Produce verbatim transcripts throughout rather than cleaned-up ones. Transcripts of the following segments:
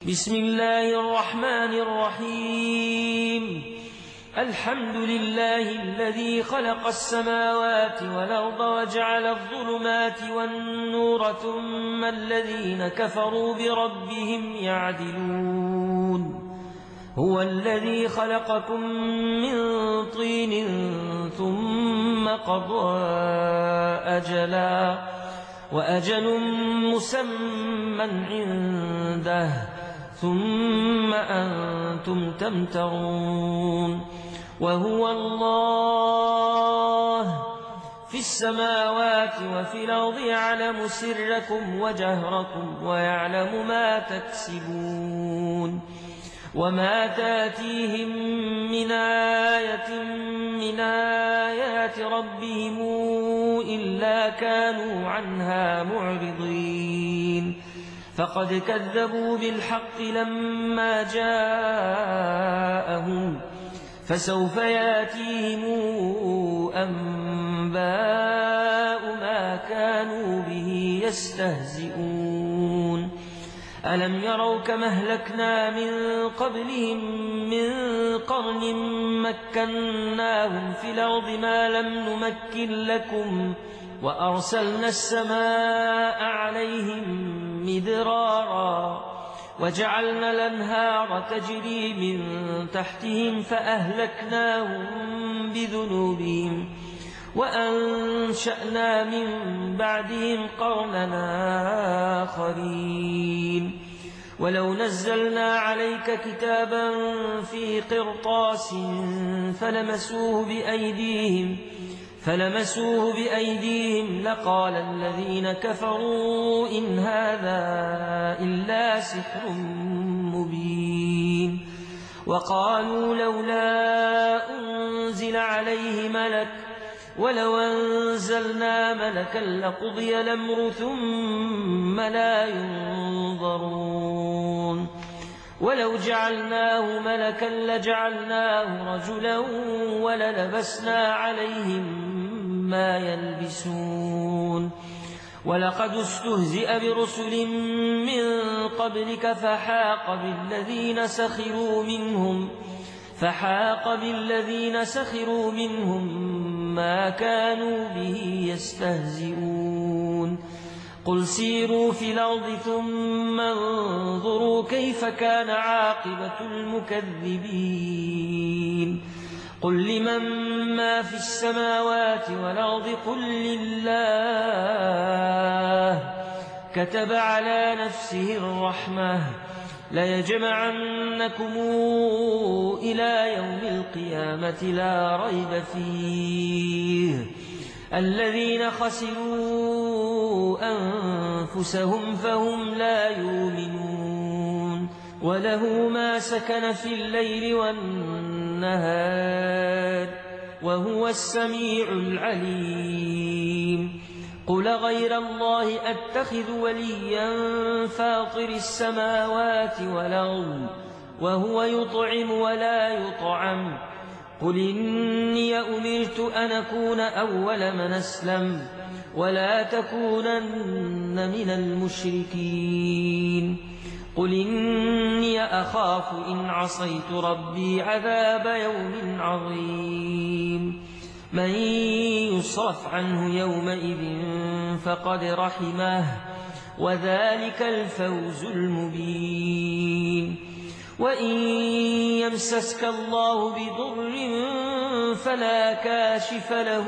بسم الله الرحمن الرحيم. الحمد لله الذي خلق السماوات والأرض وجعل الظلمات والنور ثم الذين كفروا بربهم يعدلون. هو الذي خلقكم من طين ثم قضى أجلا وأجل مسمى عنده ثم أنتم تمترون. وهو الله في السماوات وفي الأرض يعلم سركم وجهركم ويعلم ما تكسبون. وما تاتيهم من آية من آيات ربهم إلا كانوا عنها معرضين. فقد كذبوا بالحق لما جاءهم فسوف ياتيهم أنباء ما كانوا به يستهزئون. ألم يروا كما أهلكنا من قبلهم من قرن مكناهم في الأرض ما لم نمكن لكم وأرسلنا السماء عليهم مدرارا وجعلنا الأنهار تجري من تحتهم فأهلكناهم بذنوبهم وأنشأنا من بعدهم قرننا آخرين. ولو نزلنا عليك كتابا في قرطاس فلمسوه بأيديهم فلمسوه بأيديهم لقال الذين كفروا إن هذا إلا سحر مبين. وقالوا لولا أنزل عليه ملك ولو أنزلنا ملكا لقضي الأمر ثم لا ينظرون. ولو جعلناه ملكا لجعلناه رجلا وللبسنا عليهم ما يلبسون. ولقد استهزئ برسل من قبلك فحاق بالذين سخروا منهم فحاق بالذين سخروا منهم ما كانوا به يستهزئون. قل سيروا في الأرض ثم انظروا كيف كان عاقبة المكذبين. قل لمن ما في السماوات والأرض قل لله كتب على نفسه الرحمة ليجمعنكم إلى يوم القيامة لا ريب فيه. الذين خسروا أنفسهم فهم لا يؤمنون. وله ما سكن في الليل والنهار وهو السميع العليم. قل غير الله أتخذ وليا فاطر السماوات والأرض وهو يطعم ولا يطعم. قل إني أمرت أن أكون أول من أسلم ولا تكونن من المشركين. قل إني أخاف إن عصيت ربي عذاب يوم عظيم. من يصرف عنه يومئذ فقد رحمه وذلك الفوز المبين. وإن يمسسك الله بضر فلا كاشف له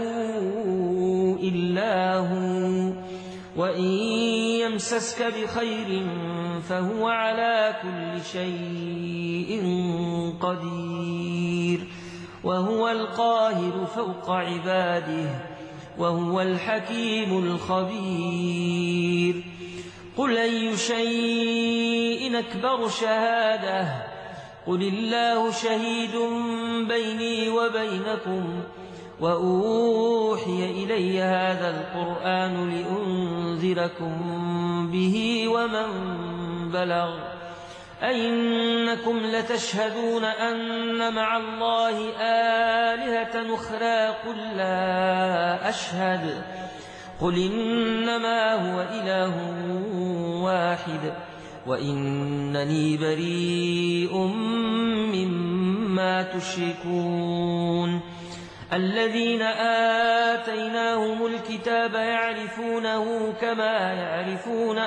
إلا هو وإن يمسسك بخير فهو على كل شيء قدير. وهو القاهر فوق عباده وهو الحكيم الخبير. قل أي شيء أكبر شهادة قل الله شهيد بيني وبينكم وأوحي إلي هذا القرآن لأنذركم به ومن بلغ. أئنكم لتشهدون أن مع الله آلهة أخرى قل لا أشهد قل إنما هو إله واحد وإنني بريء مما تشركون الذين آتيناهم الكتاب يعرفونه كما يعرفون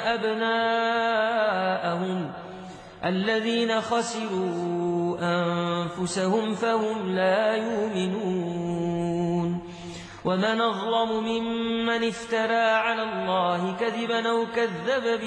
أبناءهم الذين خسروا أنفسهم فهم لا يؤمنون ومن أظلم ممن افترى على الله كذبا أو كذب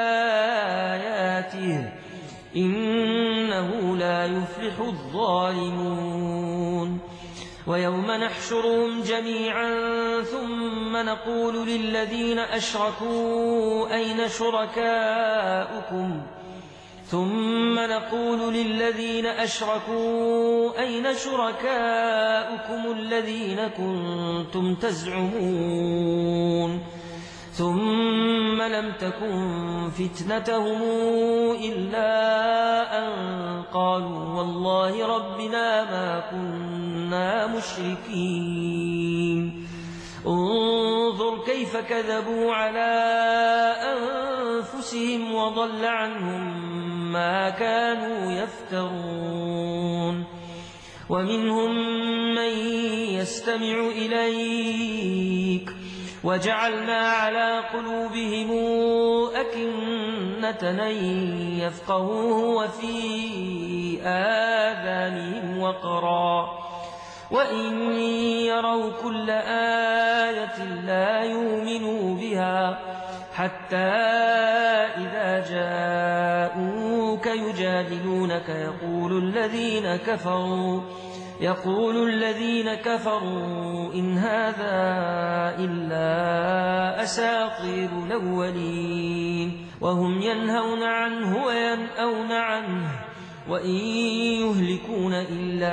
بآياته إنه لا يفلح الظالمون ويوم نحشرهم جميعا ثم نقول للذين أشركوا أين شركاؤكم ثم نقول للذين أشركوا أين شركاؤكم الذين كنتم تزعمون ثم لم تكن فتنتهم إلا أن قالوا والله ربنا ما كنا مشركين انظر كيف كذبوا على أنفسهم وضل عنهم ما كانوا يفترون ومنهم من يستمع إليك وجعلنا على قلوبهم أكنة أن يفقهوه وفي آذانهم وقرا وإن يروا كل آية لا يؤمنوا بها حتى إذا جاءوك يجادلونك يقول الذين كفروا يقول الذين كفروا إن هذا إلا أساطير الأولين وهم ينهون عنه وينأون عنه وإن يهلكون إلا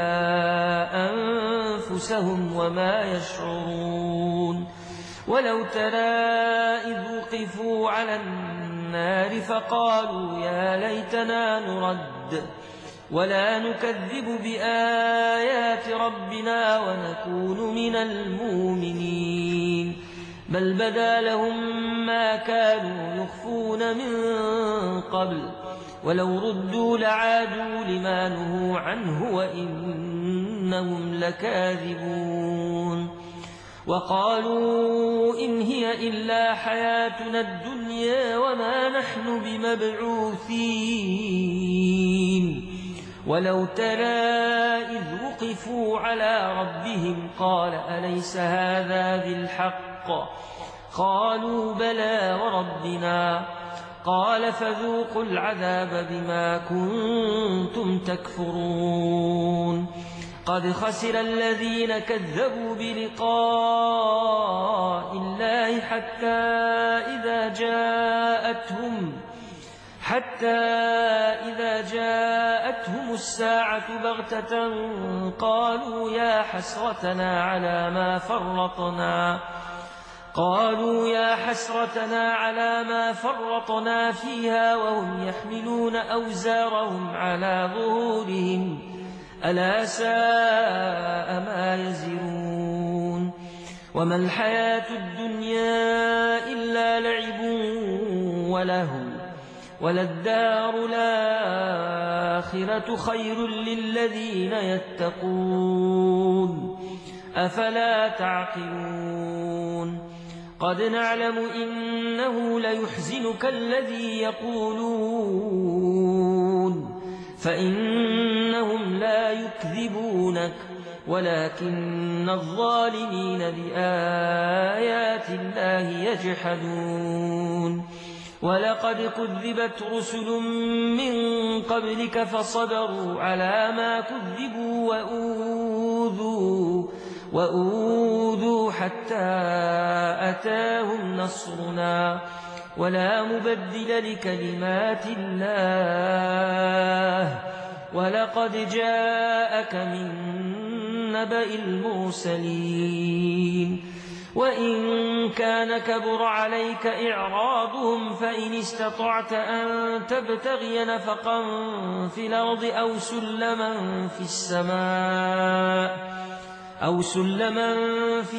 أنفسهم وما يشعرون ولو ترى إذ وقفوا على النار فقالوا يا ليتنا نرد ولا نكذب بآيات ربنا ونكون من المؤمنين بل بدا لهم ما كانوا يخفون من قبل ولو ردوا لعادوا لما نهوا عنه وإنهم لكاذبون وقالوا إن هي إلا حياتنا الدنيا وما نحن بمبعوثين ولو ترى إذ وقفوا على ربهم قال أليس هذا بالحق قالوا بلى وربنا قال فذوقوا العذاب بما كنتم تكفرون قد خسر الذين كذبوا بلقاء الله حتى إذا جاءتهم حتى إذا جاءتهم الساعة بغتة قالوا يا حسرتنا على ما فرطنا قالوا يا حسرتنا على ما فرطنا فيها وهم يحملون أوزارهم على ظهورهم ألا ساء ما يزرون وما الحياة الدنيا إلا لعب ولهو وللدار الآخرة خير للذين يتقون أفلا تعقلون قد نعلم إنه ليحزنك الذي يقولون فإنهم لا يكذبونك ولكن الظالمين بآيات الله يجحدون ولقد كذبت رسل من قبلك فصبروا على ما كذبوا وأوذوا وأوذوا حتى أتاهم نصرنا ولا مبدل لكلمات الله ولقد جاءك من نبأ المرسلين وإن كان كبر عليك إعراضهم فإن استطعت أن تبتغي نفقا في الأرض أو سلما في السماء أو سلما في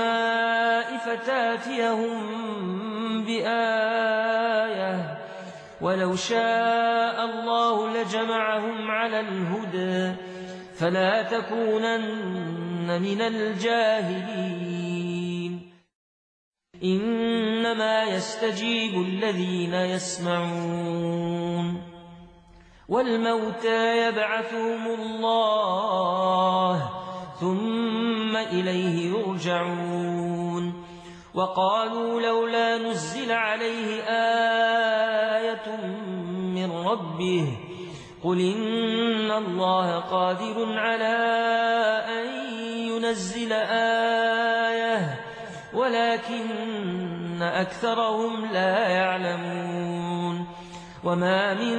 السماء فتاتيهم بآية ولو شاء الله لجمعهم على الهدى فلا تكونن من الجاهلين إنما يستجيب الذين يسمعون والموتى يبعثهم الله ثم إليه يرجعون وقالوا لولا نزل عليه آية من ربه قل إن الله قادر على أن ينزل آية ولكن أكثرهم لا يعلمون وما من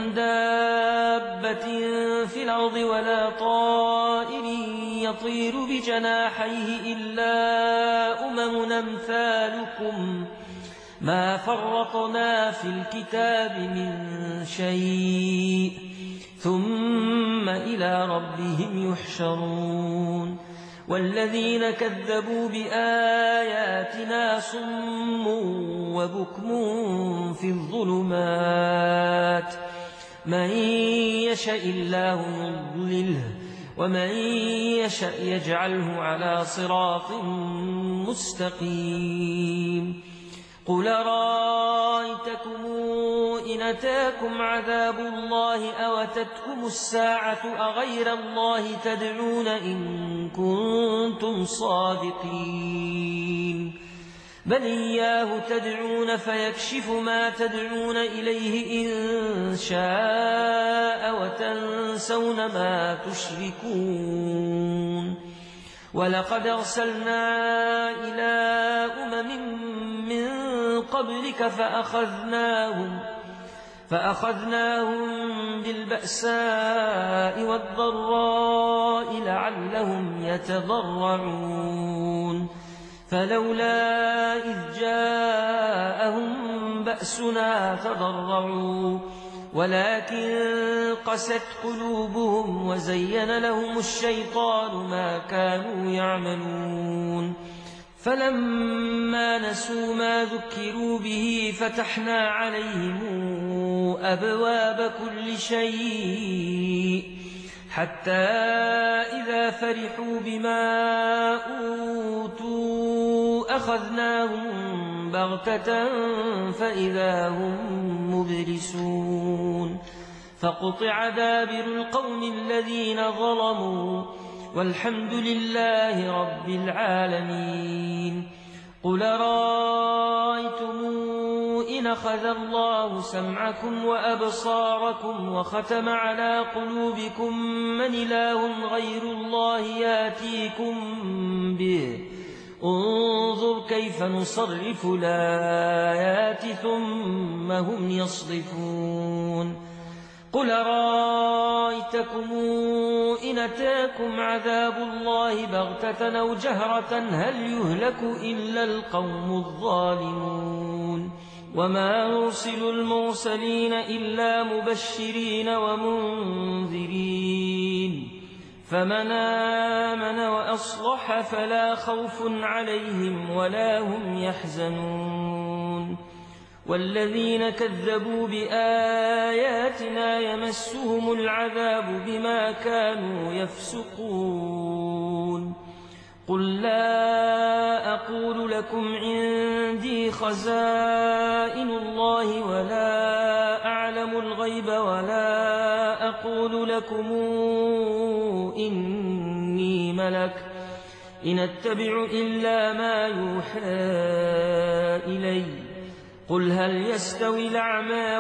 دابة في الأرض ولا طائر يطير بجناحيه إلا أمم أمثالكم ما فرطنا في الكتاب من شيء ثم إلى ربهم يحشرون والذين كذبوا بآياتنا صم وبكم في الظلمات من يشاء الله يضلله ومن يشاء يجعله على صراط مستقيم قل رأيتكم إن أتاكم عذاب الله أو أتتكم الساعة أغير الله تدعون إن كنتم صادقين بل إياه تدعون فيكشف ما تدعون إليه إن شاء وتنسون ما تشركون ولقد أرسلنا إلى أمم من قبلك فأخذناهم فأخذناهم بالبأساء والضراء لعلهم يتضرعون فلولا إذ جاءهم بأسنا تضرعوا ولكن قست قلوبهم وزين لهم الشيطان ما كانوا يعملون فلما نسوا ما ذكروا به فتحنا عليهم أبواب كل شيء حتى إذا فرحوا بما أوتوا أخذناهم بغتة فإذا هم مبلسون فقطع دابر القوم الذين ظلموا والحمد لله رب العالمين قل رأيتم إن أخذ الله سمعكم وأبصاركم وختم على قلوبكم من إله غير الله ياتيكم به انظر كيف نصرف الآيات ثم هم يصدفون قل رأيتكم إن أتاكم عذاب الله بغتة أو جهرة هل يهلك إلا القوم الظالمون وما نرسل المرسلين إلا مبشرين ومنذرين فمن آمن وأصلح فلا خوف عليهم ولا هم يحزنون والذين كذبوا بآياتنا يمسهم العذاب بما كانوا يفسقون قل لا أقول لكم عندي خزائن الله ولا أعلم الغيب ولا أقول لكم إني ملك إن أتبع إلا ما يوحى إلي قل هل يستوي الأعمى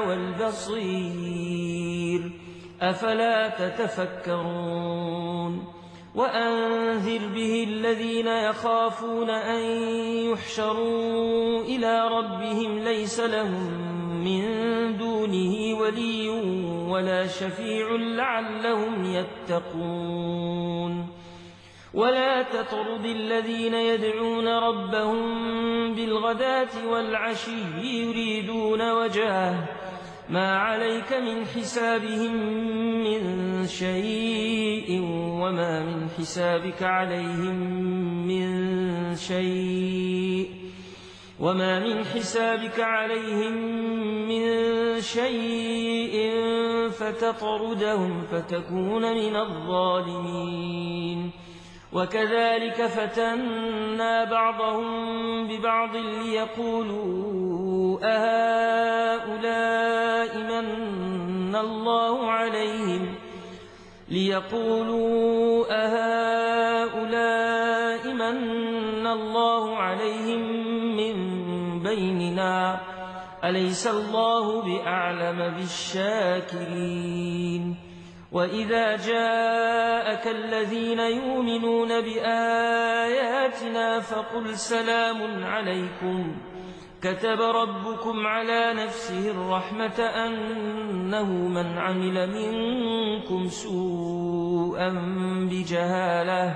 والبصير أفلا تتفكرون وأنذر به الذين يخافون أن يحشروا إلى ربهم ليس لهم من دونه ولي ولا شفيع لعلهم يتقون ولا تطرد الذين يدعون ربهم بالغداة والعشي يريدون وجهه ما عليك من حسابهم من شيء وما من حسابك عليهم من شيء وما من حسابك عليهم من شيء فتطردهم فتكون من الظالمين وكذلك فتنا بعضهم ببعض ليقولوا أهؤلاء من الله عليهم ليقولوا أهؤلاء من الله عليهم من بيننا أليس الله بأعلم بالشاكرين وإذا جاءك الذين يؤمنون بآياتنا فقل سلام عليكم كتب ربكم على نفسه الرحمة أنه من عمل منكم سوءا بجهالة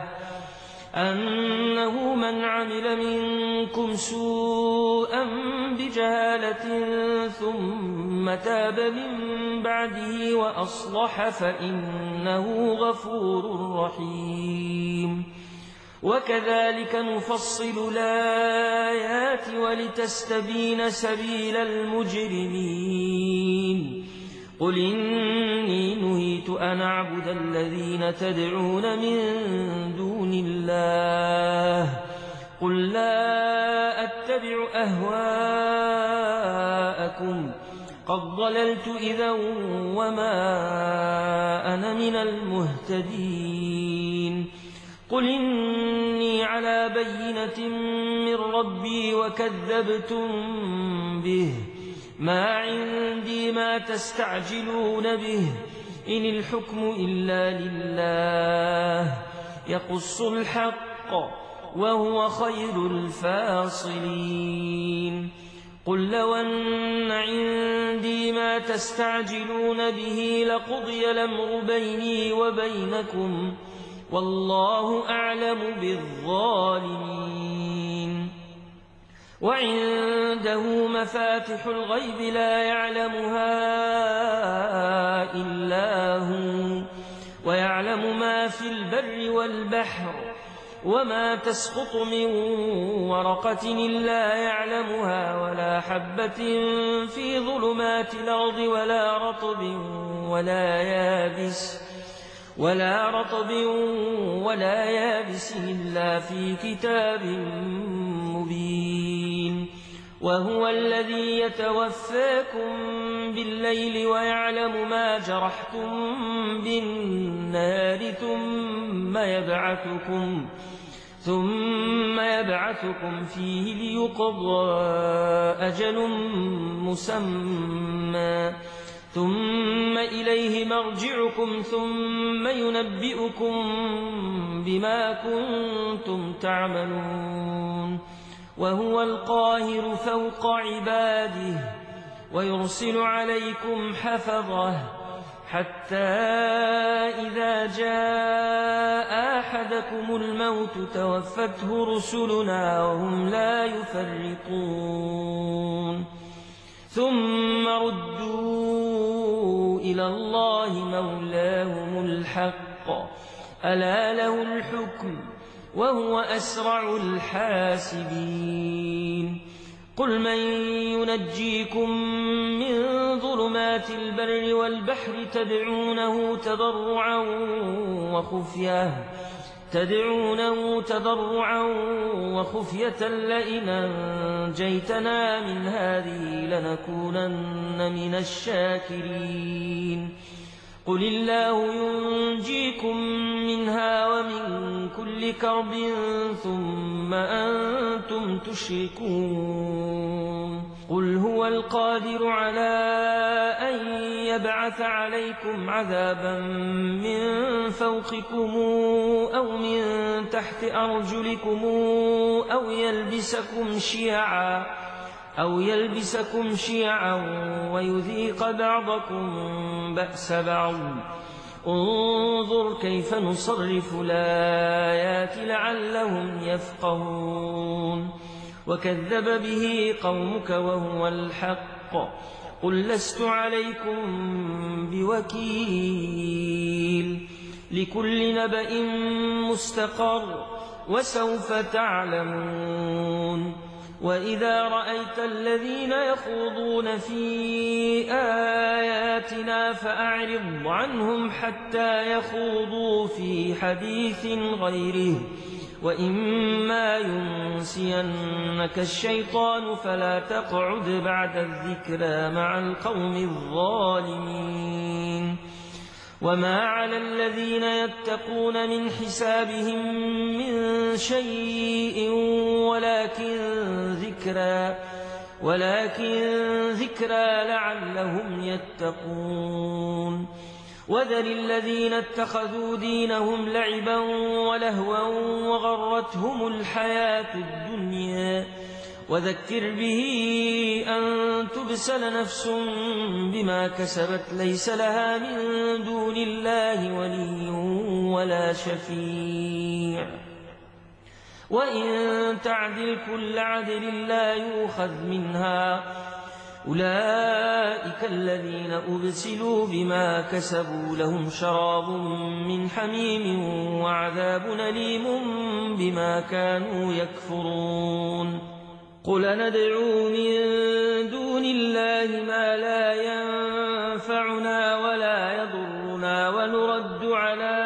أنه من عمل منكم سوءا بجهالة ثم تاب من بعده وأصلح فإنه غفور رحيم وكذلك نفصل الآيات ولتستبين سبيل المجرمين قل إني نهيت أن أعبد الذين تدعون من دون الله قل لا أتبع أهواءكم قد ضللت إذا وما أنا من المهتدين قل إني على بينة من ربي وكذبتم به ما عندي ما تستعجلون به إن الحكم إلا لله يقص الحق وهو خير الفاصلين قل لو أن عندي ما تستعجلون به لقضي الأمر بيني وبينكم والله أعلم بالظالمين وعنده مفاتح الغيب لا يعلمها إلا هو ويعلم ما في البر والبحر وما تسقط من ورقة إلا يعلمها ولا حبة في ظلمات الأرض ولا رطب ولا يابس ولا رطب ولا يابس إلا في كتاب مبين وهو الذي يتوفاكم بالليل ويعلم ما جرحتم بالنهار ثم يبعثكم ثم يبعثكم فيه ليقضى أجل مسمى ثم إليه مرجعكم ثم ينبئكم بما كنتم تعملون وهو القاهر فوق عباده ويرسل عليكم حفظه حتى إذا جاء أحدكم الموت توفته رسلنا وهم لا يفرطون ثم ردوا إلى الله مولاهم الحق ألا له الحكم وهو أسرع الحاسبين قل من ينجيكم من ظلمات البر والبحر تدعونه تضرعا وخفية تدعونه تضرعا وخفية لئن أنجيتنا من هذه لنكونن من الشاكرين قل الله ينجيكم منها ومن كل كرب ثم أنتم تشركون قل هو القادر على أن يبعث عليكم عذابا من فوقكم أو من تحت أرجلكم أو يلبسكم شيعا أو يلبسكم شيعا ويذيق بعضكم بأس بعض انظر كيف نصرف الآيات لعلهم يفقهون وكذب به قومك وهو الحق قل لست عليكم بوكيل لكل نبأ مستقر وسوف تعلمون وإذا رأيت الذين يخوضون في آياتنا فأعرض عنهم حتى يخوضوا في حديث غيره وإما ينسينك الشيطان فلا تقعد بعد الذكرى مع القوم الظالمين وما على الذين يتقون من حسابهم من شيء ولكن ذكرى ولكن ذكرى لعلهم يتقون وذر الذين اتخذوا دينهم لعبا ولهوا وغرتهم الحياة الدنيا وذكر به أن تبسل نفس بما كسبت ليس لها من دون الله ولي ولا شفيع وإن تعدل كل عدل لا يؤخذ منها أولئك الذين أبسلوا بما كسبوا لهم شراب من حميم وعذاب أليم بما كانوا يكفرون قل ندعو من دون الله ما لا ينفعنا ولا يضرنا ونرد على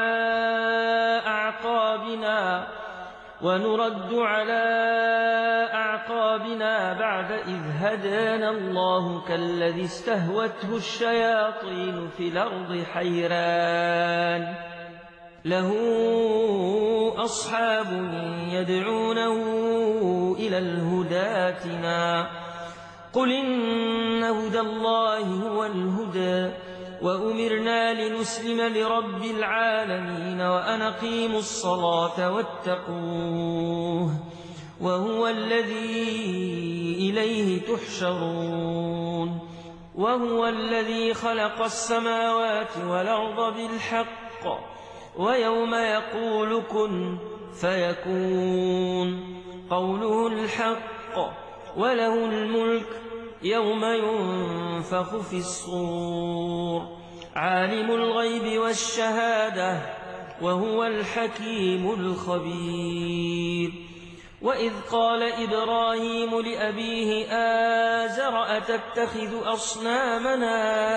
أعقابنا ونرد على أعقابنا بعد إذ هدانا الله كالذي استهوته الشياطين في الأرض حيران له أصحاب يدعونه إلى الهدى ائتنا قل إن هدى الله هو الهدى وأمرنا لنسلم لرب العالمين وأن أقيموا الصلاة واتقوه وهو الذي إليه تحشرون وهو الذي خلق السماوات والأرض بالحق ويوم يقول كن فيكون قوله الحق وله الملك يوم ينفخ في الصور عالم الغيب والشهادة وهو الحكيم الخبير وإذ قال إبراهيم لأبيه آزر أتتخذ أصنامنا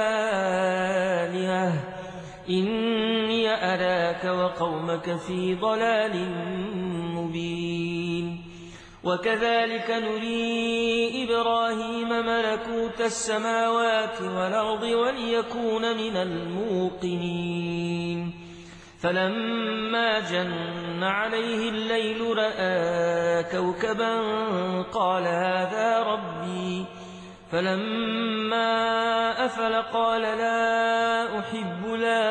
آلهة إني أراك وقومك في ضلال مبين وكذلك نري إبراهيم ملكوت السماوات والأرض وليكون من الموقنين فلما جن عليه الليل رأى كوكبا قال هذا ربي فلما أفل قال لا أحب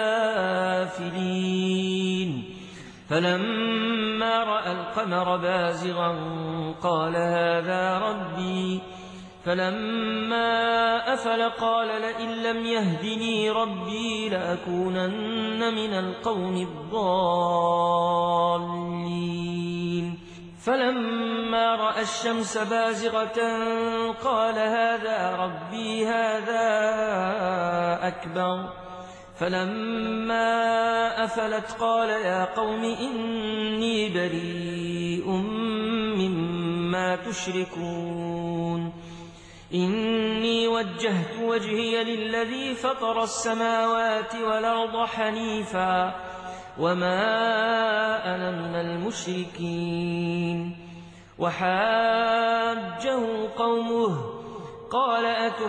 الآفلين فلما رأى القمر بازغا قال هذا ربي فلما أفل قال لئن لم يهدني ربي لأكونن من القوم الضالين فلما رأى الشمس بازغة قال هذا ربي هذا أكبر فلما أفلت قال يا قوم إني بريء مما تشركون إني وجهت وجهي للذي فطر السماوات والأرض حنيفا وما أنا من المشركين وحاجه قومه قال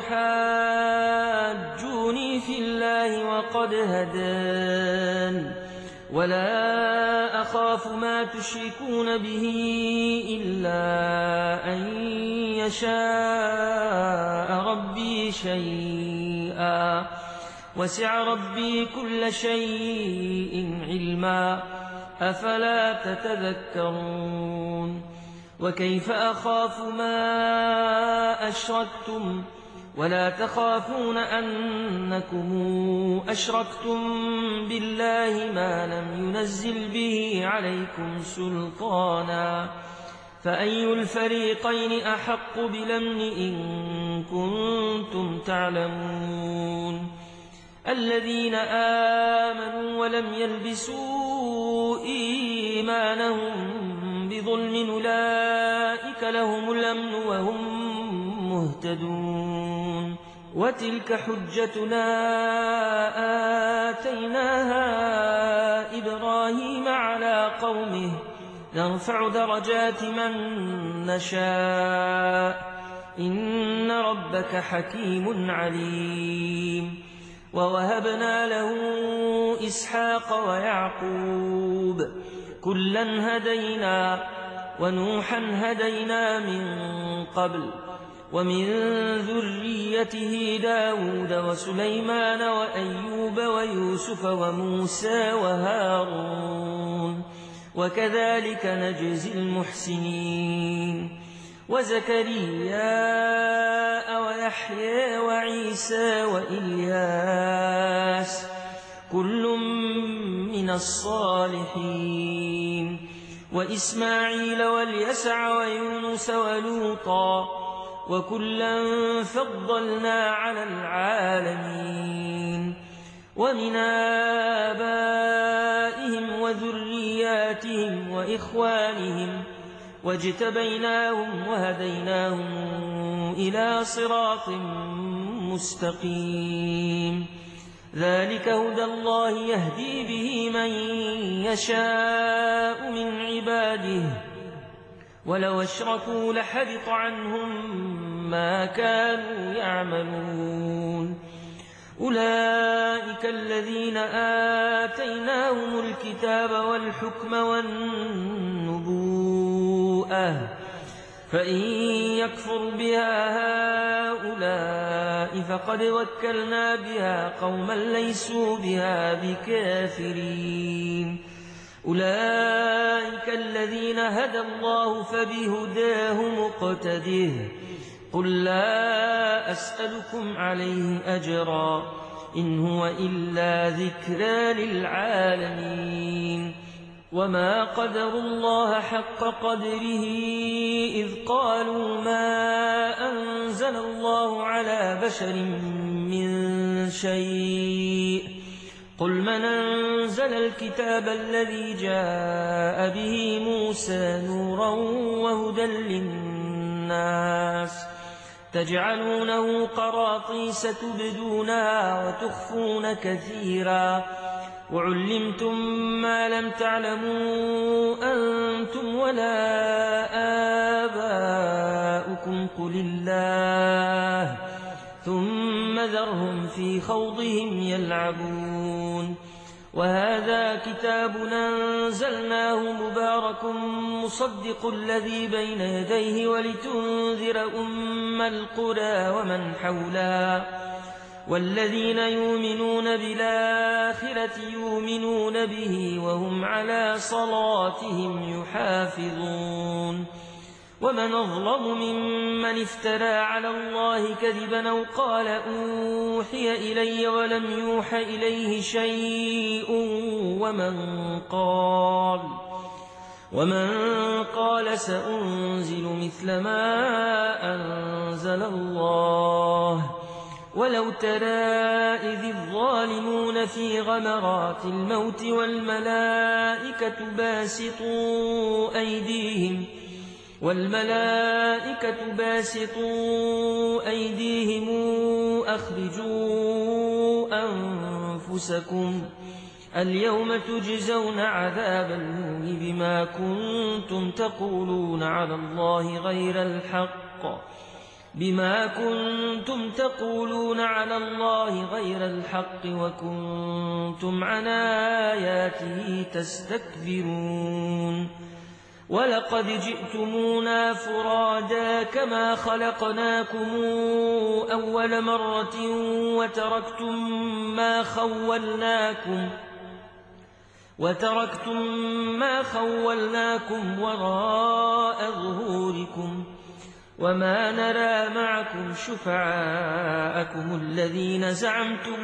أتحاجوني في الله وقد هدان ولا أخاف ما تشركون به إلا أن يشاء ربي شيئا وسع ربي كل شيء علما أفلا تتذكرون وكيف أخاف ما أشركتم ولا تخافون أنكم أشركتم بالله ما لم ينزل به عليكم سلطانا فأي الفريقين أحق بالأمن إن كنتم تعلمون الذين آمنوا ولم يلبسوا إيمانهم بظلم أولئك لهم الأمن وهم مهتدون وتلك حجتنا آتيناها إبراهيم على قومه نرفع درجات من نشاء إن ربك حكيم عليم ووهبنا له إسحاق ويعقوب كلا هدينا ونوحا هدينا من قبل ومن ذريته داود وسليمان وأيوب ويوسف وموسى وهارون وكذلك نجزي المحسنين وزكريا ويحيى وعيسى وإلياس كل من الصالحين وإسماعيل واليسع ويونس ولوطا وكلا فضلنا على العالمين ومن آبائهم وذرياتهم وإخوانهم واجتبيناهم وهديناهم إلى صراط مستقيم ذلك هدى الله يهدي به من يشاء من عباده ولو أشركوا لحبط عنهم ما كانوا يعملون أولئك الذين آتيناهم الكتاب والحكم والنبوءة فإن يكفر بها هؤلاء فقد وكلنا بها قوما ليسوا بها بكافرين أولئك الذين هدى الله فبهداه مقتده قل لا أسألكم عليه أجرا إن هو إلا ذكرى للعالمين وما قدروا الله حق قدره إذ قالوا ما أنزل الله على بشر من شيء قل من أنزل الكتاب الذي جاء به موسى نورا وهدى للناس تجعلونه قراطيس تبدونها وتخفون كثيرا وعلمتم ما لم تعلموا أنتم ولا آباؤكم قل الله ثم ذرهم في خوضهم يلعبون وهذا كتاب أنزلناه مبارك مصدق الذي بين يديه ولتنذر أم القرى ومن حولها والذين يؤمنون بالآخرة يؤمنون به وهم على صلاتهم يحافظون ومن أظلم ممن افترى على الله كذبا أو قال أوحي إلي ولم يوح إليه شيء ومن قال ومن قال سأنزل مثل ما أنزل الله ولو ترى إذ الظالمون في غمرات الموت والملائكة باسطوا أيديهم والملائكة باسطوا أيديهم أخرجوا أنفسكم اليوم تجزون عذاب الهون بما كنتم تقولون على الله غير الحق بما كنتم تقولون على الله غير الحق وكنتم عن آياته تستكبرون ولقد جئتمونا فرادا كما خلقناكم أول مرة وتركتم ما خولناكم وتركتم ما خولناكم وراء ظهوركم وما نرى معكم شفعاءكم الذين زعمتم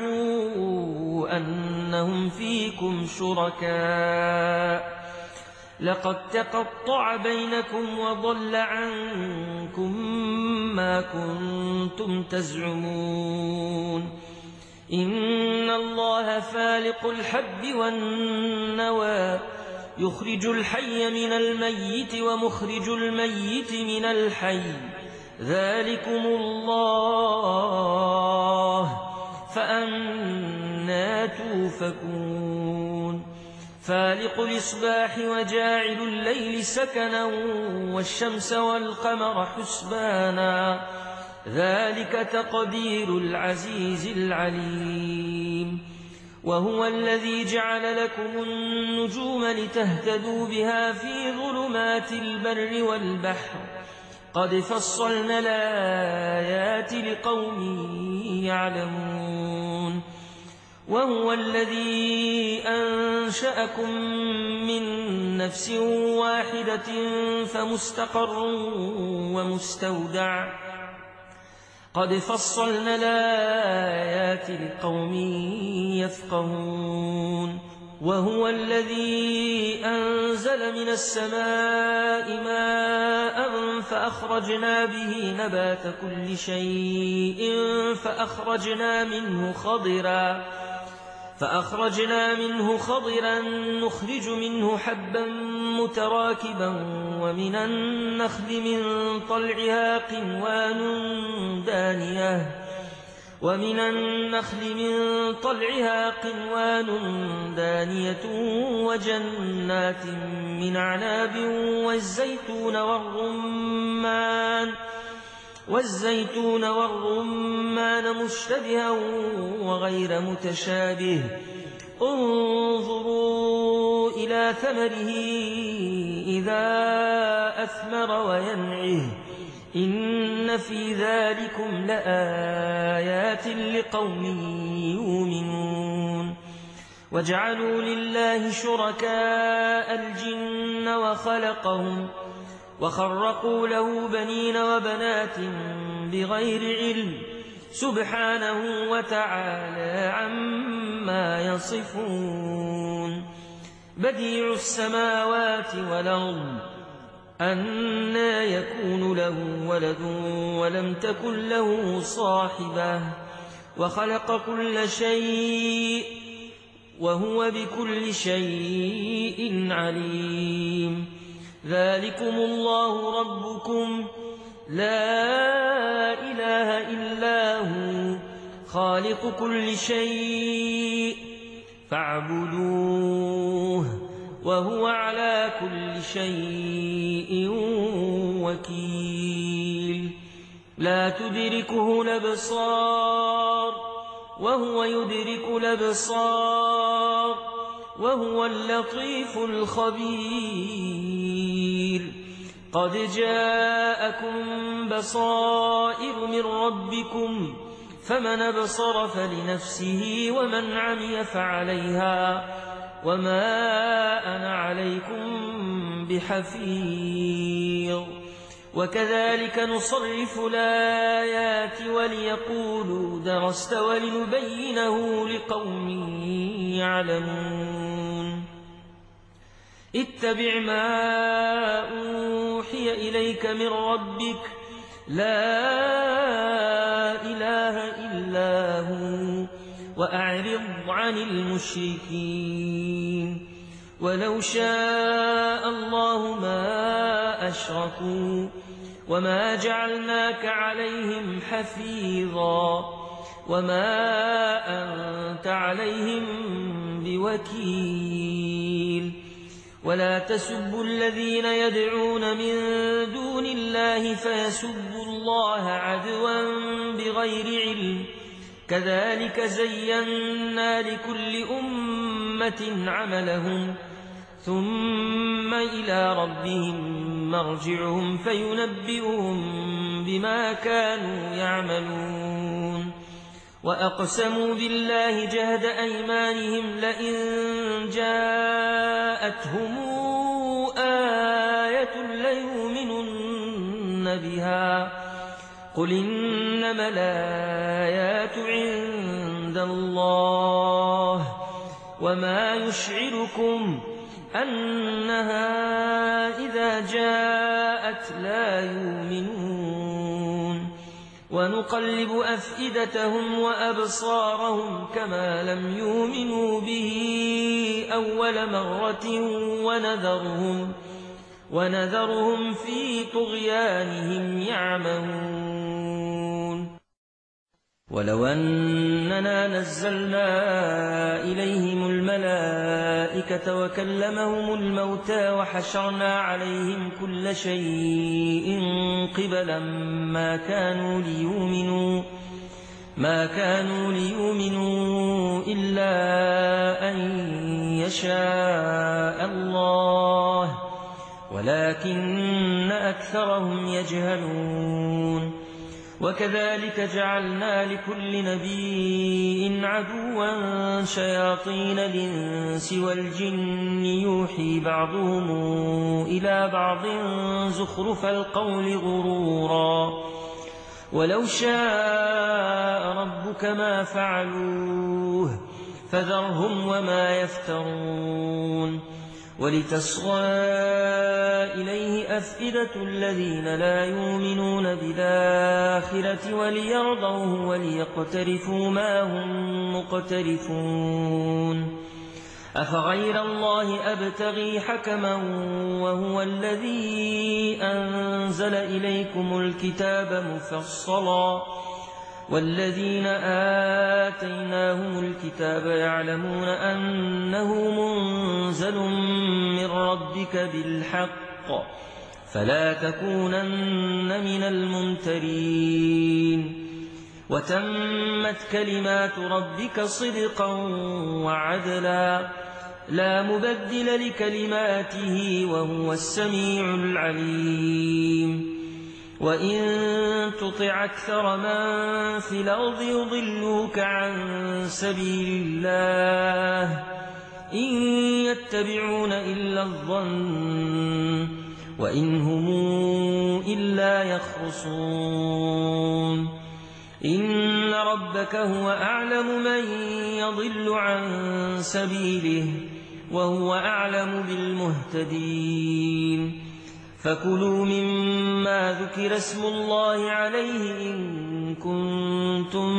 أنهم فيكم شركاء لقد تقطع بينكم وضل عنكم ما كنتم تزعمون إن الله فالق الحب والنوى يخرج الحي من الميت ومخرج الميت من الحي ذلكم الله فأنى توفكون فالق الإصباح وجاعل الليل سكنا والشمس والقمر حسبانا ذلك تقدير العزيز العليم وهو الذي جعل لكم النجوم لتهتدوا بها في ظلمات البر والبحر قد فصلنا الآيات لقوم يعلمون وهو الذي أنشأكم من نفس واحدة فمستقر ومستودع قد فصلنا الآيات لقوم يفقهون وهو الذي أنزل من السماء ماء فأخرجنا به نبات كل شيء فأخرجنا منه خضرا فأخرجنا منه خضرا نخرج منه حبا متراكبا ومن النخل من طلعها قنوان دانية ومن النخل من طلعها قنوان دانية وجنات من عناب والزيتون والرمان والزيتون والرمان مشتبها وغير متشابه انظروا إلى ثمره إذا أثمر وينعه إن في ذلكم لآيات لقوم يؤمنون وجعلوا لله شركاء الجن وخلقهم وخرقوا له بنين وبنات بغير علم سبحانه وتعالى عما يصفون بديع السماوات والأرض أنى يكون له ولد ولم تكن له صاحبة وخلق كل شيء وهو بكل شيء عليم ذلكم الله ربكم لا إله إلا هو خالق كل شيء فاعبدوه وهو على كل شيء وكيل لا تدركه الأبصار وهو يدرك الأبصار وهو اللطيف الخبير قد جاءكم بصائر من ربكم فمن أبصر فلنفسه ومن عمي فعليها وما أنا عليكم بحفيظ وكذلك نصرف الآيات وليقولوا درست ولنبينه لقوم يعلمون اتبع ما أوحي إليك من ربك لا إله إلا هو وأعرض عن المشركين ولو شاء الله ما أشركوا وما جعلناك عليهم حفيظا وما أنت عليهم بوكيل ولا تسبوا الذين يدعون من دون الله فيسبوا الله عدوا بغير علم كذلك زينا لكل أمة عملهم ثم إلى ربهم مرجعهم فينبئهم بما كانوا يعملون وأقسموا بالله جهد أيمانهم لئن جاءتهم آية ليؤمنن بها قل إنما الآيات عند الله وما يشعركم أنها إذا جاءت لا يؤمنون ونقلب أفئدتهم وأبصارهم كما لم يؤمنوا به أول مرة ونذرهم, ونذرهم في طغيانهم يعمهون ولو أننا نزلنا إليهم الملائكة وكلمهم الموتى وحشرنا عليهم كل شيء قبلا ما كانوا ليؤمنوا ما كانوا ليؤمنوا إلا أن يشاء الله ولكن أكثرهم يجهلون وكذلك جعلنا لكل نبي عدوا شياطين الإنس والجن يوحي بعضهم إلى بعض زخرف القول غرورا ولو شاء ربك ما فعلوه فذرهم وما يفترون ولتصغى إليه أفئدة الذين لا يؤمنون بالآخرة وليرضوه وليقترفوا ما هم مقترفون أفغير الله أبتغي حكما وهو الذي أنزل إليكم الكتاب مفصلا والذين آتيناهم الكتاب يعلمون أنه منزل من ربك بالحق فلا تكونن من الممترين وتمت كلمات ربك صدقا وعدلا لا مبدل لكلماته وهو السميع العليم وإن تطع أكثر من في الأرض يضلوك عن سبيل الله إن يتبعون إلا الظن وإن هم إلا يخرصون إن ربك هو أعلم من يضل عن سبيله وهو أعلم بالمهتدين فكلوا مما ذكر اسم الله عليه إن كنتم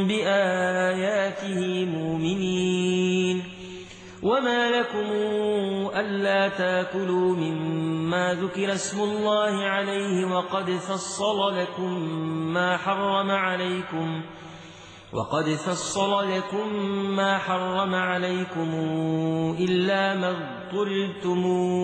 بآياته مؤمنين وما لكم ألا تاكلوا مما ذكر اسم الله عليه وقد فصل لكم ما حرم عليكم وقد فصل لكم ما حرم عليكم إلا ما اضطررتم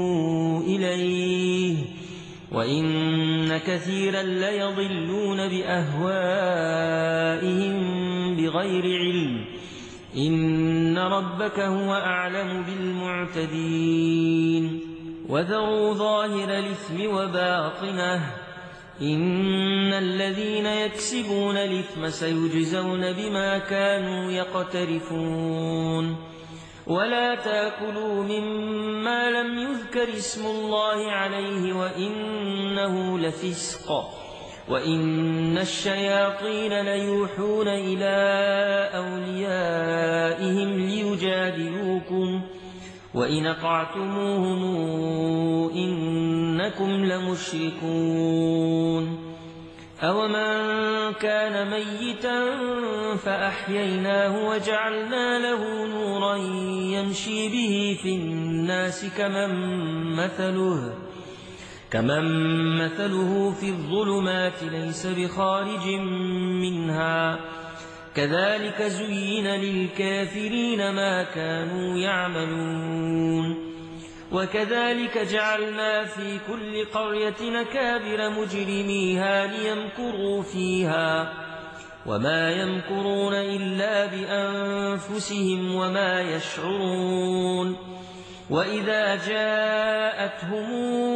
إليه وإن كثيرا ليضلون بأهوائهم بغير علم إن ربك هو أعلم بالمعتدين وذروا ظاهر الإثم وباطنه إن الذين يكسبون الإثم سيجزون بما كانوا يقترفون ولا تأكلوا مما لم يذكر اسم الله عليه وإنه لفسق وإن الشياطين ليوحون إلى أوليائهم ليجادلوكم وإن أطعتموهم إنكم لمشركون أومن كان ميتا فأحييناه وجعلنا له نورا يمشي به في الناس كمن مثله كمن مثله في الظلمات ليس بخارج منها كذلك زين للكافرين ما كانوا يعملون وكذلك جعلنا في كل قرية أكابر مجرميها ليمكروا فيها وما يمكرون إلا بأنفسهم وما يشعرون وإذا جاءتهم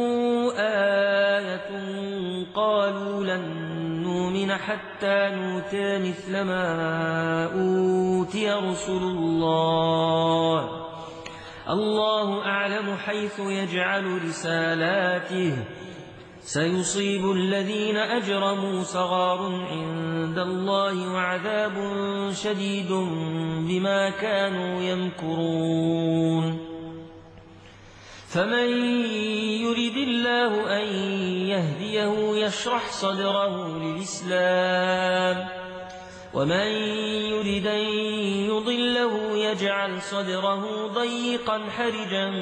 آية قالوا لن نؤمن حتى نؤتى مثل ما أوتي رسل الله الله أعلم حيث يجعل رسالاته سيصيب الذين أجرموا صغار عند الله وعذاب شديد بما كانوا يمكرون فمن يرد الله أن يهديه يشرح صدره للإسلام ومن يرد أن يضله يجعل صدره ضيقا حرجا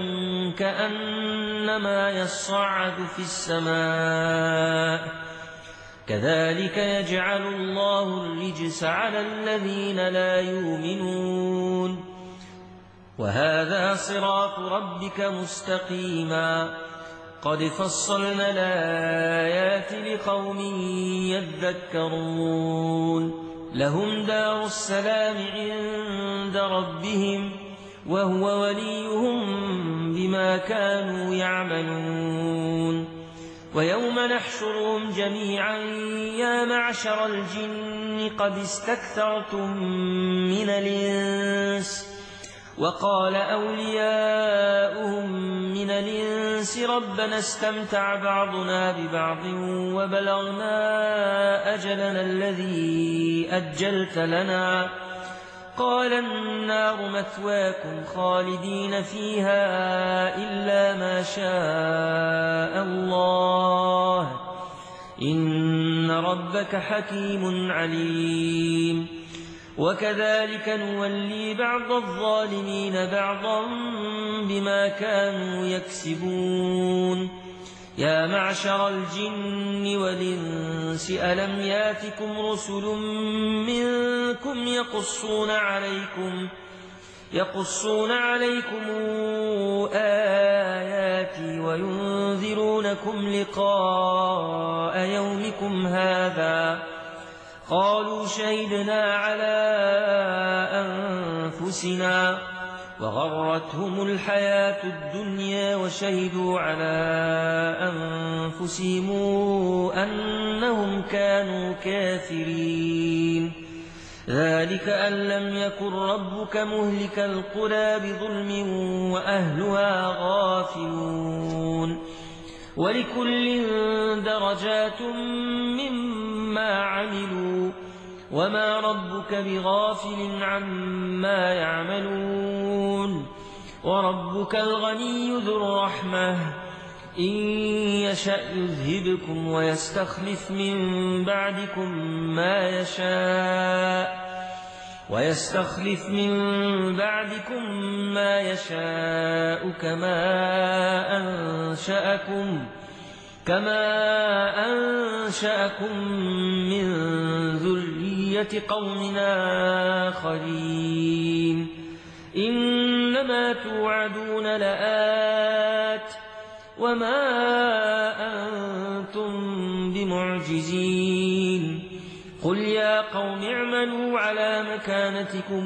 كأنما يصعد في السماء كذلك يجعل الله الرجس على الذين لا يؤمنون وهذا صراط ربك مستقيما قد فصلنا الآيات لقوم يذكرون لهم دار السلام عند ربهم وهو وليهم بما كانوا يعملون ويوم نحشرهم جميعا يا معشر الجن قد استكثرتم من الإنس وقال أولياؤهم من الإنس ربنا استمتع بعضنا ببعض وبلغنا أجلنا الذي أجلت لنا قال النار مثواكم خالدين فيها إلا ما شاء الله إن ربك حكيم عليم وكذلك نولي بعض الظالمين بعضا بما كانوا يكسبون يا معشر الجن والإنس ألم ياتكم رسل منكم يقصون عليكم يقصون عليكم آياتي وينذرونكم لقاء يومكم هذا قالوا شهدنا على أنفسنا وغرتهم الحياة الدنيا وشهدوا على أنفسهم أنهم كانوا كافرين ذلك أن لم يكن ربك مهلك القرى بظلم وأهلها غافلون ولكل درجات مما عملوا وما ربك بغافل عما يعملون وربك الغني ذو الرحمة إن يشأ يذهبكم ويستخلف من بعدكم ما يشاء ويستخلف من بعدكم ما يشاء كما أنشأكم كما أنشأكم من ذرية قومنا آخرين إنما توعدون لآت وما أنتم بمعجزين قل يا قوم اعملوا على مكانتكم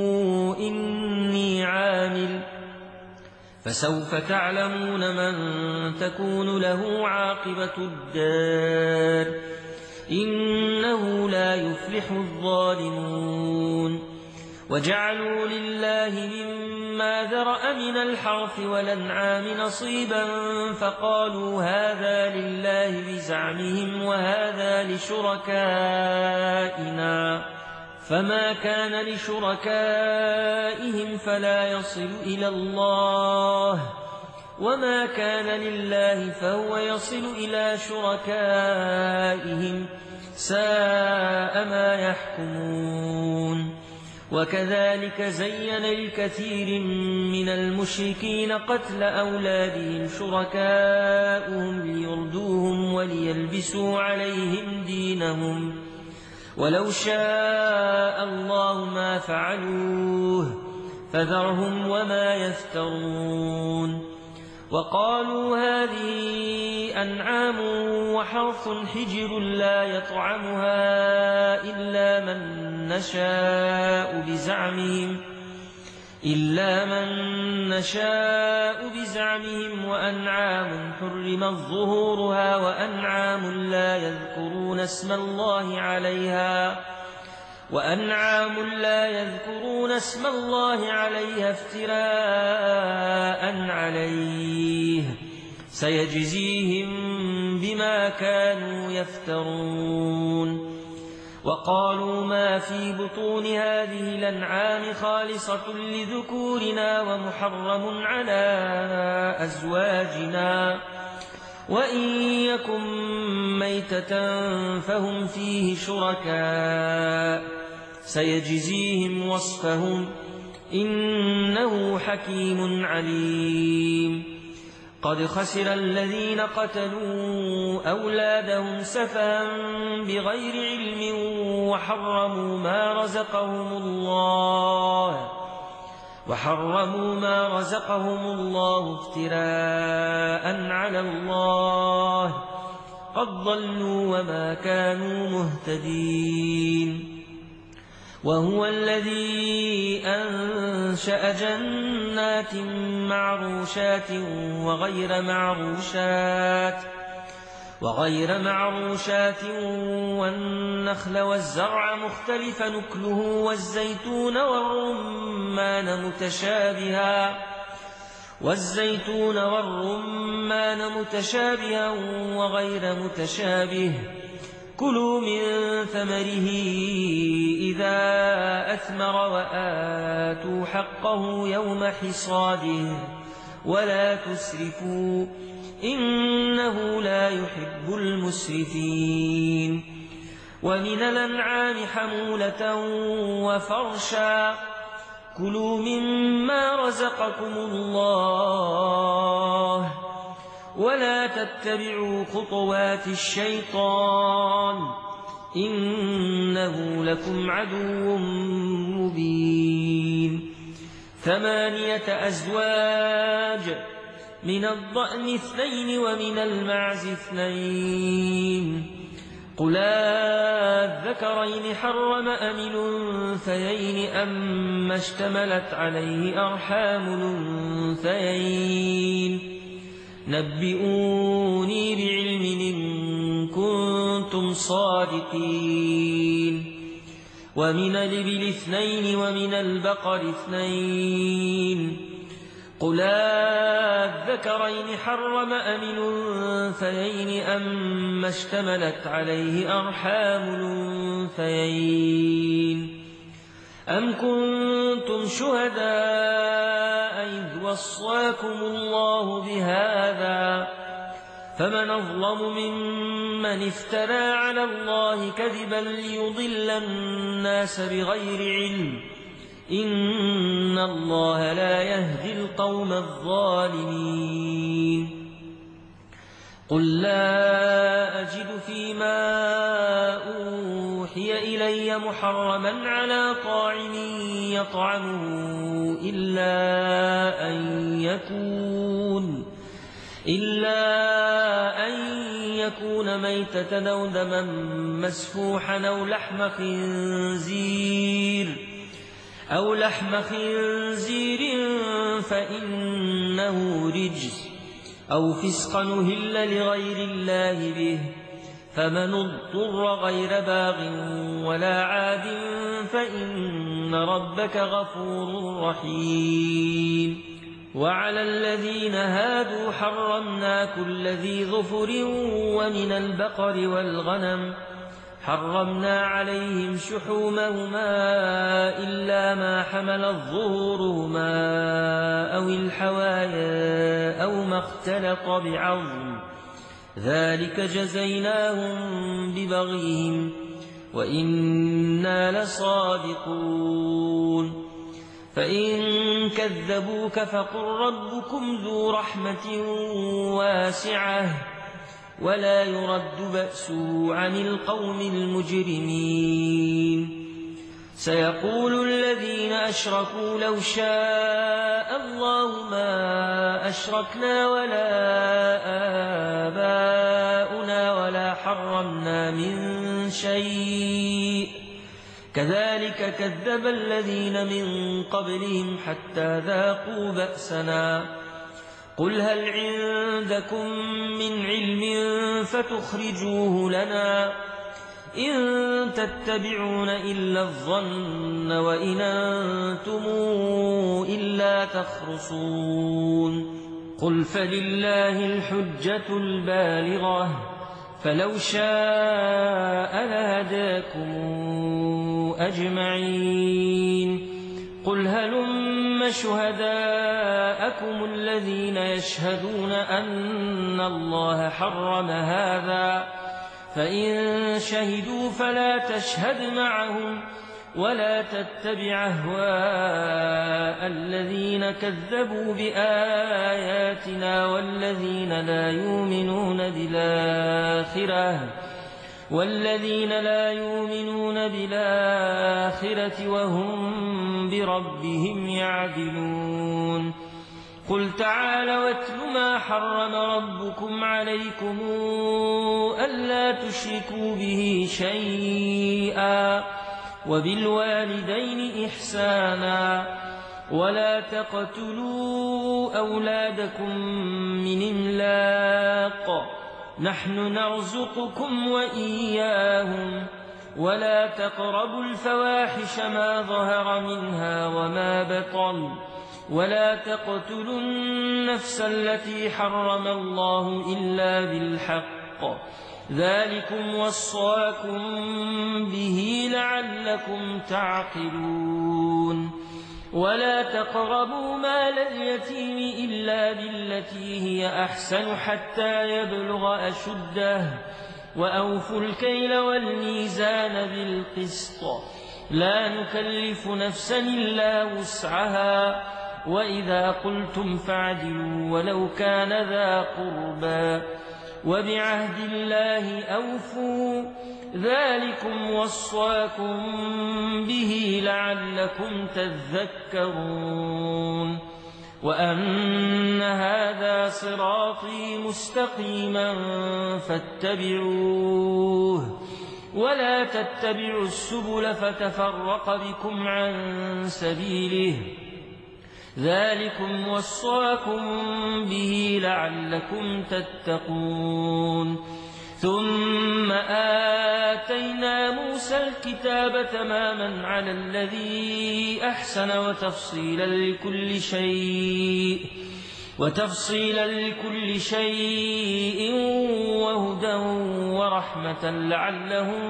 إني عامل فسوف تعلمون من تكون له عاقبة الدار إنه لا يفلح الظالمون وجعلوا لله مما ذرأ من الحرث والأنعام نصيبا فقالوا هذا لله بزعمهم وهذا لشركائنا فما كان لشركائهم فلا يصل إلى الله وما كان لله فهو يصل إلى شركائهم ساء ما يحكمون وكذلك زين لكثير من المشركين قتل أولادهم شركاؤهم ليردوهم وليلبسوا عليهم دينهم ولو شاء الله ما فعلوه فذرهم وما يفترون وقالوا هذه أنعام وحرث حجر لا يطعمها إلا من نشاء بزعمهم إلا من نشاء بزعمهم وأنعام حرمت ظهورها وأنعام لا يذكرون اسم الله عليها وأنعام لا يذكرون اسم الله عليها افتراء عليه سيجزيهم بما كانوا يفترون وقالوا ما في بطون هذه الأنعام خالصة لذكورنا ومحرم على أزواجنا وإن يكن ميتة فهم فيه شركاء سيجزيهم وصفهم إنه حكيم عليم قد خسر الذين قتلوا أولادهم سفها بغير علم وحرموا ما رزقهم الله وحرموا ما رزقهم الله افتراء على الله قد ضلوا وما كانوا مهتدين وهو الذي أنشأ جنات معروشات وغير معروشات وغير معروشات والنخل والزرع مختلف نكله والزيتون والرمان متشابها والزيتون والرمان متشابها وغير متشابه كلوا من ثمره إذا أثمر وآتوا حقه يوم حصاده ولا تسرفوا إنه لا يحب المسرفين ومن الأنعام حمولة وفرشا كلوا مما رزقكم الله ولا تتبعوا خطوات الشيطان إنه لكم عدو مبين ثمانية أزواج من الضأن اثنين ومن المعز اثنين قل الذكرين حرم أم الأنثيين أما اشتملت عليه أرحام الأنثيين نبئوني بعلم إن كنتم صادقين ومن الإبل اثنين ومن البقر اثنين قل الذكرين حرم أم الأنثيين أما اشتملت عليه أرحام الأنثيين أم كنتم شهداء إذ وصاكم الله بهذا فمن أظلم ممن افترى على الله كذبا ليضل الناس بغير علم إن الله لا يهدي القوم الظالمين قل لا أجد فيما أوحي إلي محرما على طاعم يطعمه إلا أن يكون إلا أن يكون ميتة أو دما مسفوحا أو لحم خنزير أو لحم خنزير فإنه رجس أو فسقا أهل لغير الله به فمن اضطر غير باغ ولا عاد فإن ربك غفور رحيم وعلى الذين هادوا حرمنا كل ذي ظفر ومن البقر والغنم حرمنا عليهم شحومهما إلا ما حملت ظهورهما أو الحوايا أو ما اختلط بعظم ذلك جزيناهم ببغيهم وإنا لصادقون فإن كذبوك فقل ربكم ذو رحمة واسعة ولا يرد بأسه عن القوم المجرمين سيقول الذين أشركوا لو شاء الله ما أشركنا ولا آباؤنا ولا حرمنا من شيء كذلك كذب الذين من قبلهم حتى ذاقوا بأسنا قل هل عندكم من علم فتخرجوه لنا إن تتبعون إلا الظن وإن أنتم إلا تخرصون قل فلله الحجة البالغة فلو شاء لهداكم أجمعين قل هلم شهداءكم الذين يشهدون أن الله حرم هذا فإن شهدوا فلا تشهد معهم ولا تتبع أهواء الذين كذبوا بآياتنا والذين لا يؤمنون بالآخرة والذين لا يؤمنون بالآخرة وهم بربهم يعدلون قل تعالوا واتل ما حرم ربكم عليكم ألا تشركوا به شيئا وبالوالدين إحسانا ولا تقتلوا أولادكم من إملاق نحن نرزقكم وإياهم ولا تقربوا الفواحش ما ظهر منها وما بطن ولا تقتلوا النفس التي حرم الله إلا بالحق ذلكم وصاكم به لعلكم تعقلون ولا تقربوا مال اليتيم إلا بالتي هي أحسن حتى يبلغ أشده وأوفوا الكيل والميزان بالقسط لا نكلف نفسا إلا وسعها وإذا قلتم فاعدلوا ولو كان ذا قربى وبعهد الله أوفوا ذلكم وصاكم به لعلكم تذكرون وأن هذا صراطي مستقيما فاتبعوه ولا تتبعوا السبل فتفرق بكم عن سبيله ذلكم وصاكم به لعلكم تتقون ثم آتينا موسى الكتاب تماما على الذي أحسن وتفصيلا لكل شيء وتفصيلا لكل شيء وهدى ورحمة لعلهم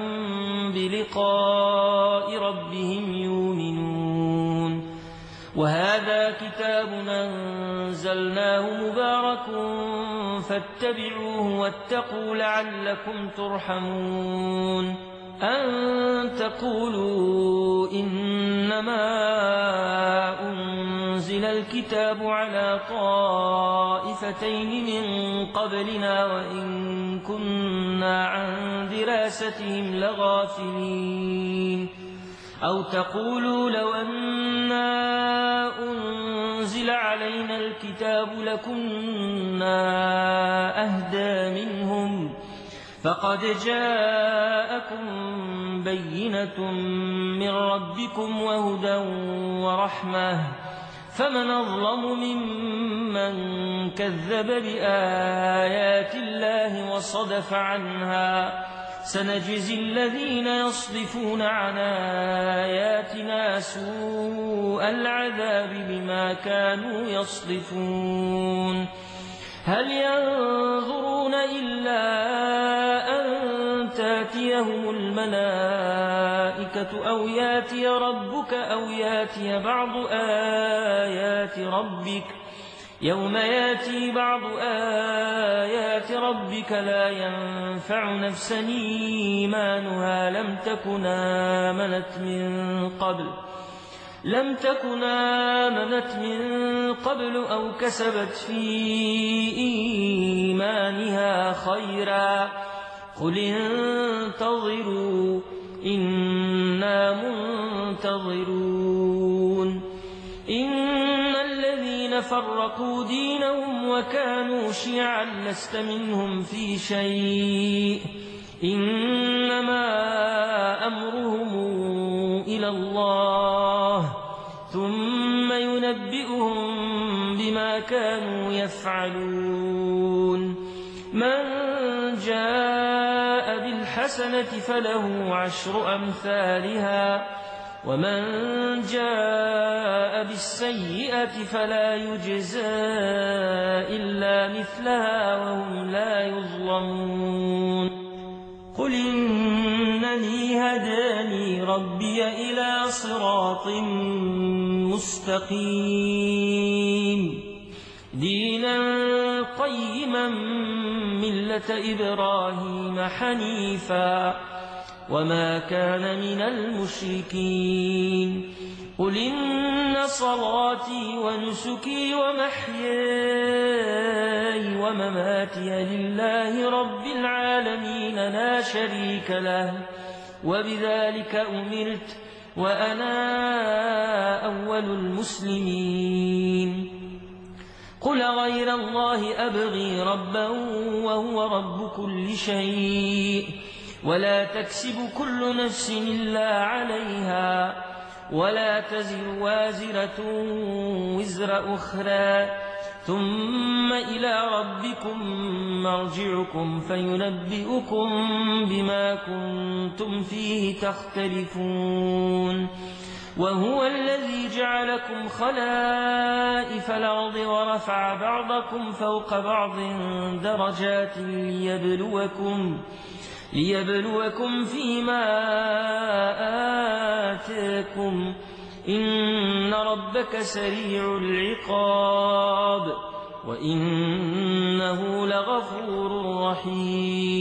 بلقاء ربهم يؤمنون وهذا كتاب أنزلناه مبارك فاتبعوه واتقوا لعلكم ترحمون أن تقولوا إنما أنزل الكتاب على طائفتين من قبلنا وإن كنا عن دراستهم لغافلين أو تقولوا لو أنا أنزل علينا الكتاب لكنا أهدى منهم فقد جاءكم بينة من ربكم وهدى ورحمة فمن أظلم ممن كذب بآيات الله وصدف عنها سنجزي الذين يصدفون عن آياتنا سوء العذاب بما كانوا يصدفون هل ينظرون إلا أن تأتيهم الملائكة أو يأتي ربك أو يأتي بعض آيات ربك يوم يأتي بعض آيات ربك لا ينفع نفسا إيمانها لم تكن آمنت من قبل لم تكن آمنت من قبل أو كسبت في إيمانها خيرا قل انتظروا إنا منتظرون إن الذين فرقوا دينهم وكانوا شيعا لست منهم في شيء إنما أمرهم إلى الله ثم ينبئهم بما كانوا يفعلون من جاء بالحسنة فله عشر أمثالها ومن جاء بالسيئة فلا يجزى إلا مثلها وهم لا يظلمون قل إنني هداني ربي إلى صراط مستقيم دينا قيما ملة إبراهيم حنيفا وما كان من المشركين قل إن صلاتي ونسكي ومحياي ومماتي لله رب العالمين لا شريك له وبذلك أمرت وأنا أول المسلمين قل غير الله أبغي ربا وهو رب كل شيء ولا تكسب كل نفس إلا عليها ولا تزر وازرة وزر أخرى ثم إلى ربكم مرجعكم فينبئكم بما كنتم فيه تختلفون وهو الذي جعلكم خلائف الأرض ورفع بعضكم فوق بعض درجات ليبلوكم ليبلوكم فيما آتاكم إن ربك سريع العقاب وإنه لغفور رحيم